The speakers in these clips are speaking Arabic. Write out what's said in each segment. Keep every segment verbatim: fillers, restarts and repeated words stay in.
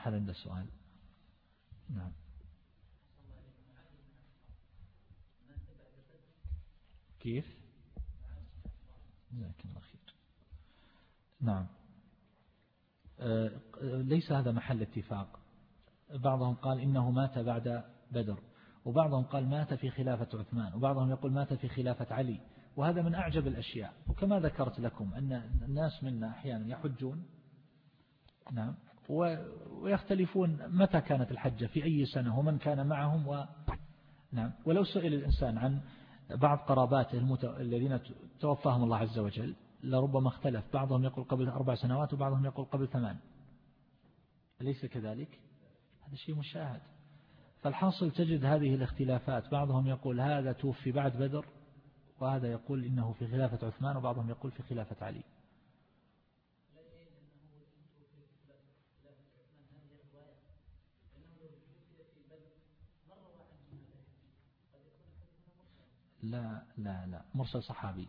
أحد عنده سؤال؟ نعم. كيف؟ جزاك الله خير. نعم. ليس هذا محل اتفاق. بعضهم قال إنه مات بعد بدر، وبعضهم قال مات في خلافة عثمان، وبعضهم يقول مات في خلافة علي، وهذا من أعجب الأشياء. وكما ذكرت لكم أن الناس منا أحيانا يحجون نعم ويختلفون متى كانت الحجة في أي سنة ومن كان معهم و... نعم. ولو سئل الإنسان عن بعض قراباته المت... الذين توفاهم الله عز وجل لربما اختلف، بعضهم يقول قبل أربع سنوات وبعضهم يقول قبل ثمان. أليس كذلك؟ هذا شيء مشاهد. فالحاصل تجد هذه الاختلافات، بعضهم يقول هذا توفي بعد بدر، وهذا يقول إنه في خلافة عثمان، وبعضهم يقول في خلافة علي. لا لا لا مرسل صحابي،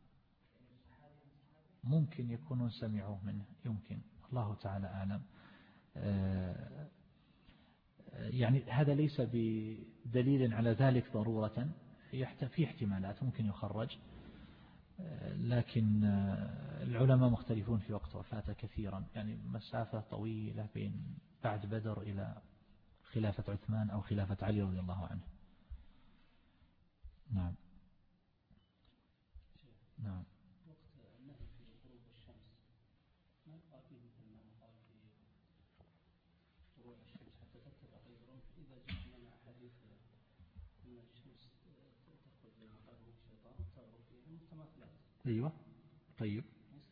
ممكن يكونون سمعوه منه، يمكن، الله تعالى أعلم. يعني هذا ليس بدليل على ذلك ضرورة، في احتمالات ممكن يخرج، لكن العلماء مختلفون في وقت وفاته كثيرا، يعني مسافة طويلة بين بعد بدر إلى خلافة عثمان أو خلافة علي رضي الله عنه. نعم. نعم. أيوة. طيب.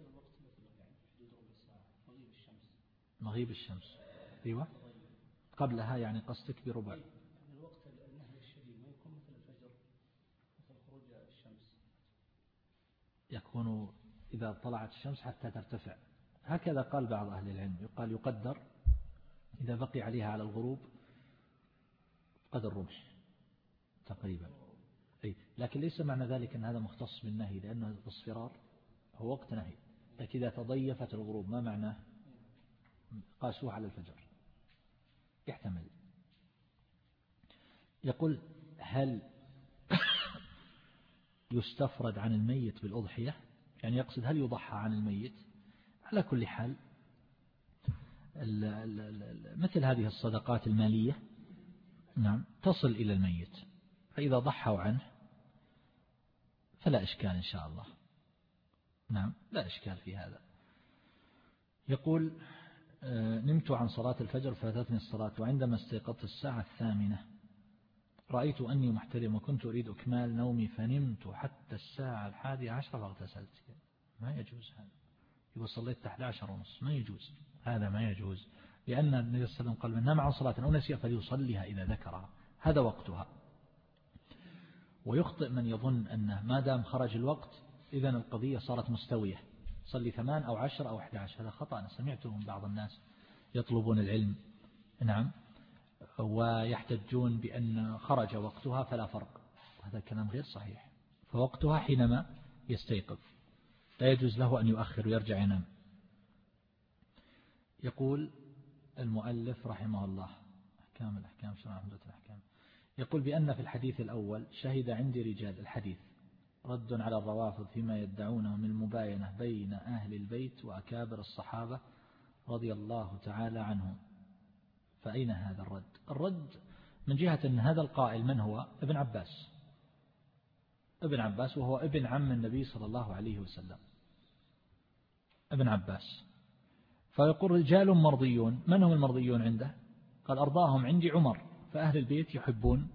مغيب الشمس. أيوة. قبلها يعني قصدك بربع. الوقت النهي الشديد ما يكون مثل الفجر مثل خروج الشمس، يكون إذا طلعت الشمس حتى ترتفع، هكذا قال بعض أهل العلم، يقال يقدر إذا بقي عليها على الغروب قدر رمح تقريبا. أي لكن ليس معنى ذلك أن هذا مختص بالنهي، لأن الاصفرار هو وقت نهي، لكن إذا تضيفت الغروب ما معناه قاسوه على الفجر، يحتمل. يقول هل يستفرد عن الميت بالأضحية؟ يعني يقصد هل يضحى عن الميت؟ على كل حال مثل هذه الصدقات المالية نعم تصل إلى الميت، فإذا ضحوا عنه فلا إشكال إن شاء الله. نعم لا إشكال في هذا. يقول نمت عن صلاة الفجر فاتتني الصلاة، وعندما استيقظت الساعة الثامنة رأيت أني محترم وكنت أريد إكمال نومي فنمت حتى الساعة الحادية عشر فاغتسلت. ما يجوز هذا. يقول صليت أحد عشر ونص، ما يجوز هذا، ما يجوز، لأن النبي صلى الله عليه وسلم قال من نام عن صلاة أو نسي فليصليها إذا ذكرها، هذا وقتها. ويخطئ من يظن أنه ما دام خرج الوقت إذن القضية صارت مستوية، صلي ثمان أو عشر أو أحد عشر، هذا خطأ. أنا سمعته من بعض الناس يطلبون العلم نعم ويحتجون بأن خرج وقتها فلا فرق، وهذا الكلام غير صحيح. فوقتها حينما يستيقظ، لا يجوز له أن يؤخر ويرجع ينام. يقول المؤلف رحمه الله أحكام الأحكام شرع عمدة الأحكام، يقول بأن في الحديث الأول شهد عندي رجال، الحديث رد على الروافض فيما يدعونه من المباينة بين أهل البيت وأكابر الصحابة رضي الله تعالى عنهم. فأين هذا الرد؟ الرد من جهة أن هذا القائل من هو؟ ابن عباس، ابن عباس وهو ابن عم النبي صلى الله عليه وسلم، ابن عباس. فيقول رجال مرضيون، من هم المرضيون عنده؟ قال أرضاهم عندي عمر، فأهل البيت يحبون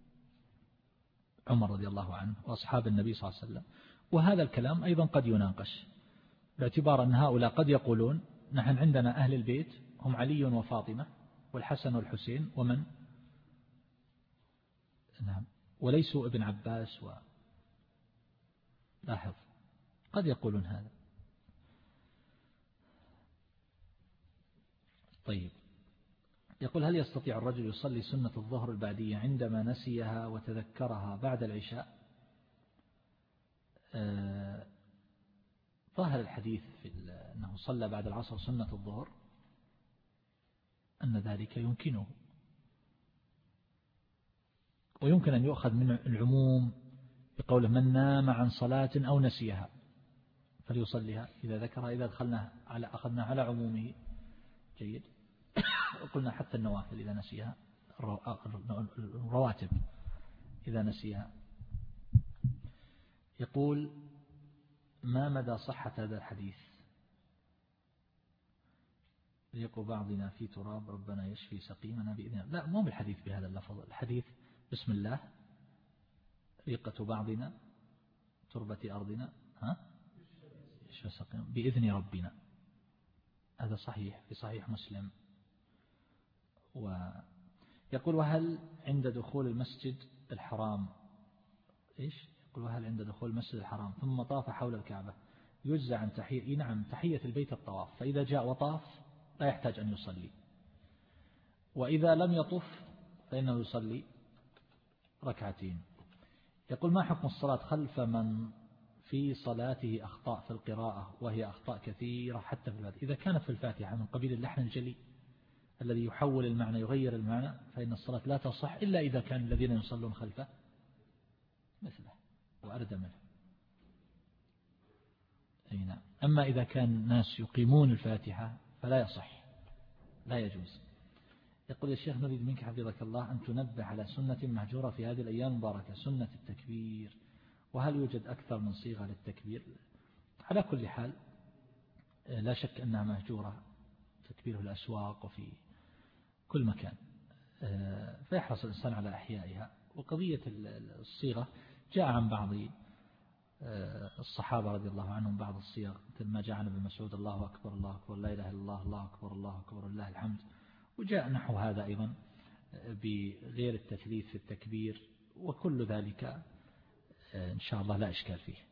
عمر رضي الله عنه وأصحاب النبي صلى الله عليه وسلم. وهذا الكلام أيضا قد يناقش، باعتبار أن هؤلاء قد يقولون نحن عندنا أهل البيت هم علي وفاطمة والحسن والحسين ومن نعم وليسوا ابن عباس. و لاحظ قد يقولون هذا. طيب يقول هل يستطيع الرجل يصلي سنة الظهر البعدية عندما نسيها وتذكرها بعد العشاء؟ آه ظاهر الحديث في أنه صلى بعد العصر سنة الظهر أن ذلك يمكنه. ويمكن أن يؤخذ من العموم بقوله من نام عن صلاة أو نسيها فليصليها إذا ذكرها، إذا دخلنا على أخذنا على عمومه جيد. وقلنا حتى النوافل إذا نسيها، الرواتب إذا نسيها. يقول ما مدى صحة هذا الحديث؟ يقول بعضنا في تراب ربنا يشفي سقيمنا بإذن الله. لا، مو بالحديث بهذا اللفظ. الحديث بسم الله ريقة بعضنا تربة أرضنا ها يشفي سقيمنا بإذن ربنا. هذا صحيح في صحيح مسلم. ويقول وهل عند دخول المسجد الحرام إيش يقول وهل عند دخول المسجد الحرام ثم طاف حول الكعبة يجزى عن تحية؟ نعم، تحية البيت الطواف، فإذا جاء وطاف لا يحتاج أن يصلي، وإذا لم يطف فإنه يصلي ركعتين. يقول ما حكم الصلاة خلف من في صلاته أخطاء في القراءة وهي أخطاء كثيرة حتى في الفاتحة؟ إذا كانت في الفاتحة من قبيل اللحن الجلي الذي يحول المعنى يغير المعنى فإن الصلاة لا تصح إلا إذا كان الذين يصلون خلفه مثله وأردى منه. نعم. أما إذا كان الناس يقيمون الفاتحة فلا يصح، لا يجوز. يقول يا شيخ نريد منك حفظك الله أن تنبه على سنة مهجورة في هذه الأيام المباركة، سنة التكبير، وهل يوجد أكثر من صيغة للتكبير؟ على كل حال لا شك أنها مهجورة، تكبير في الأسواق وفي كل مكان، فيحرص الإنسان على إحيائها. وقضية الصيغة جاء عن بعض الصحابة رضي الله عنهم بعض الصيغ، مثل ما جاء عن ابن مسعود الله أكبر الله أكبر لا إله إلا الله الله أكبر الله أكبر لله الحمد، وجاء نحو هذا أيضا بغير التثليث في التكبير، وكل ذلك إن شاء الله لا إشكال فيه.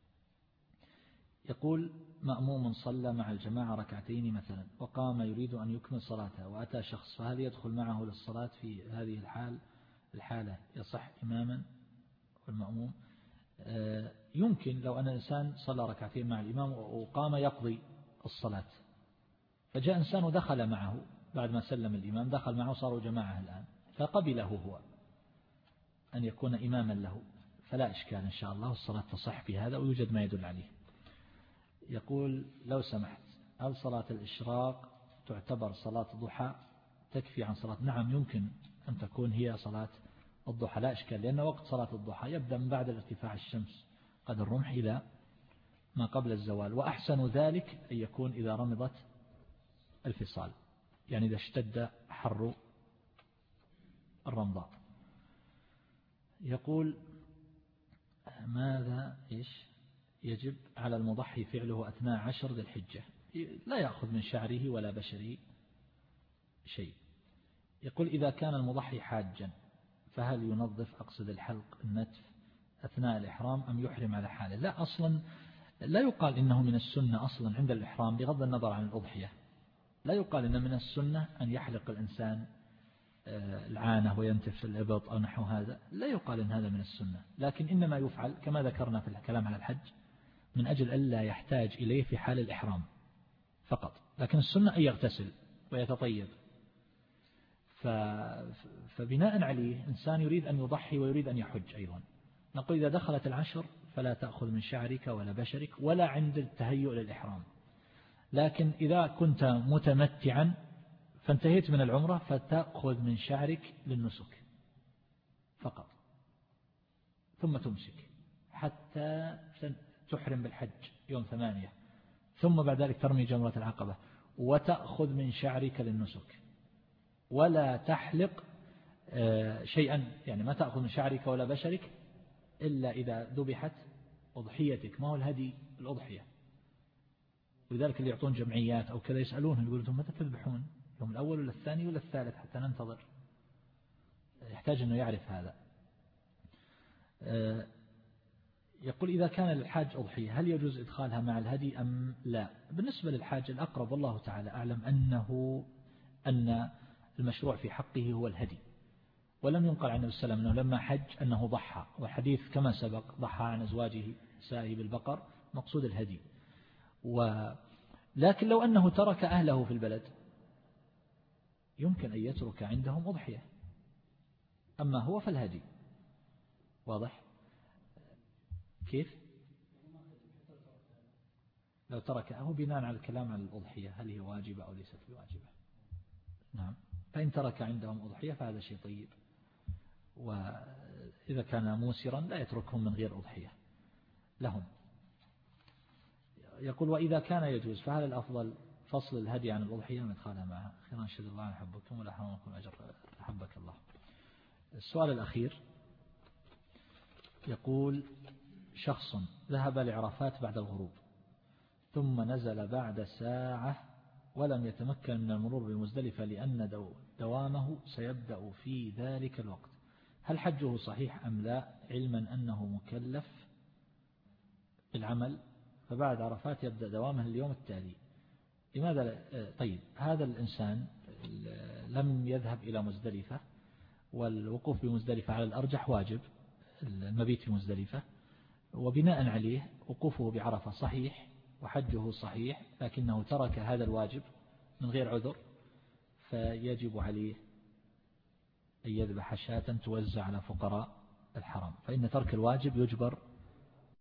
يقول مأموم صلى مع الجماعة ركعتين مثلا وقام يريد أن يكمل صلاته وأتى شخص، فهل يدخل معه للصلاة في هذه الحال الحالة يصح إماما والمأموم؟ يمكن لو أن الإنسان صلى ركعتين مع الإمام وقام يقضي الصلاة فجاء إنسان ودخل معه بعد ما سلم الإمام، دخل معه صاروا جماعة الآن، فقبله هو أن يكون إماما له فلا إشكال إن شاء الله، الصلاة تصح في هذا ويوجد ما يدل عليه. يقول لو سمحت هل صلاة الإشراق تعتبر صلاة ضحى تكفي عن صلاة؟ نعم يمكن أن تكون هي صلاة الضحى لا إشكال، لأن وقت صلاة الضحى يبدأ من بعد ارتفاع الشمس قد الرمح إلى ما قبل الزوال، وأحسن ذلك أن يكون إذا رمضت الفصال، يعني إذا اشتد حر الرمضاء. يقول ماذا إيش يجب على المضحي فعله أثناء عشر ذي الحجة؟ لا يأخذ من شعره ولا بشره شيء. يقول إذا كان المضحي حاجا فهل ينظف أقصد الحلق النتف أثناء الإحرام أم يحرم على حاله؟ لا، أصلا لا يقال إنه من السنة أصلا عند الإحرام بغض النظر عن الأضحية، لا يقال إن من السنة أن يحلق الإنسان العانة وينتف الإبط أو نحو هذا، لا يقال إن هذا من السنة، لكن إنما يفعل كما ذكرنا في الكلام على الحج من أجل ألا يحتاج إليه في حال الإحرام فقط، لكن السنة أن يغتسل ويتطيب. فبناء عليه إنسان يريد أن يضحي ويريد أن يحج أيضا، نقول إذا دخلت العشر فلا تأخذ من شعرك ولا بشرك ولا عند التهيؤ للإحرام، لكن إذا كنت متمتعا فانتهيت من العمرة فتأخذ من شعرك للنسك فقط، ثم تمسك حتى تحرم بالحج يوم ثمانية، ثم بعد ذلك ترمي جمرة العقبة وتأخذ من شعرك للنسك، ولا تحلق شيئا، يعني ما تأخذ من شعرك ولا بشرك إلا إذا ذبحت أضحيتك، ما هو الهدي الأضحية. ولذلك اللي يعطون جمعيات أو كذا يسألونهم يقولون أنتم متى تذبحون؟ يوم الأول ولا الثاني ولا الثالث حتى ننتظر، يحتاج أنه يعرف هذا. يقول إذا كان للحاج أضحية هل يجوز إدخالها مع الهدي أم لا؟ بالنسبة للحاج الأقرب والله تعالى أعلم أنه أن المشروع في حقه هو الهدي، ولم ينقل عن النبي صلى الله عليه وسلم أنه لما حج أنه ضحى، والحديث كما سبق ضحى عن أزواجه نسائه بالبقر، مقصود الهدي. ولكن لو أنه ترك أهله في البلد يمكن أن يترك عندهم أضحية، أما هو فالهدي. واضح؟ كيف؟ لو تركه بناء على الكلام عن الأضحية هل هي واجبة أو ليست بواجبة. نعم، فإن ترك عندهم أضحية فهذا شيء طيب، وإذا كان موسرا لا يتركهم من غير أضحية لهم. يقول وإذا كان يجوز فهل الأفضل فصل الهدي عن الأضحية وإدخالها معها؟ خيرا شد الله عن حبكم ولا حرمكم أجر حبك الله. السؤال الأخير يقول شخص ذهب لعرفات بعد الغروب ثم نزل بعد ساعة ولم يتمكن من المرور بمزدلفة لأن دوامه سيبدأ في ذلك الوقت، هل حجه صحيح أم لا، علما أنه مكلف بالعمل فبعد عرفات يبدأ دوامه اليوم التالي؟ لماذا؟ طيب، هذا الإنسان لم يذهب إلى مزدلفة، والوقوف بمزدلفة على الأرجح واجب، المبيت في مزدلفة، وبناء عليه وقوفه بعرفة صحيح وحجه صحيح، لكنه ترك هذا الواجب من غير عذر، فيجب عليه أن يذبح شاة توزع على فقراء الحرم، فإن ترك الواجب يجبر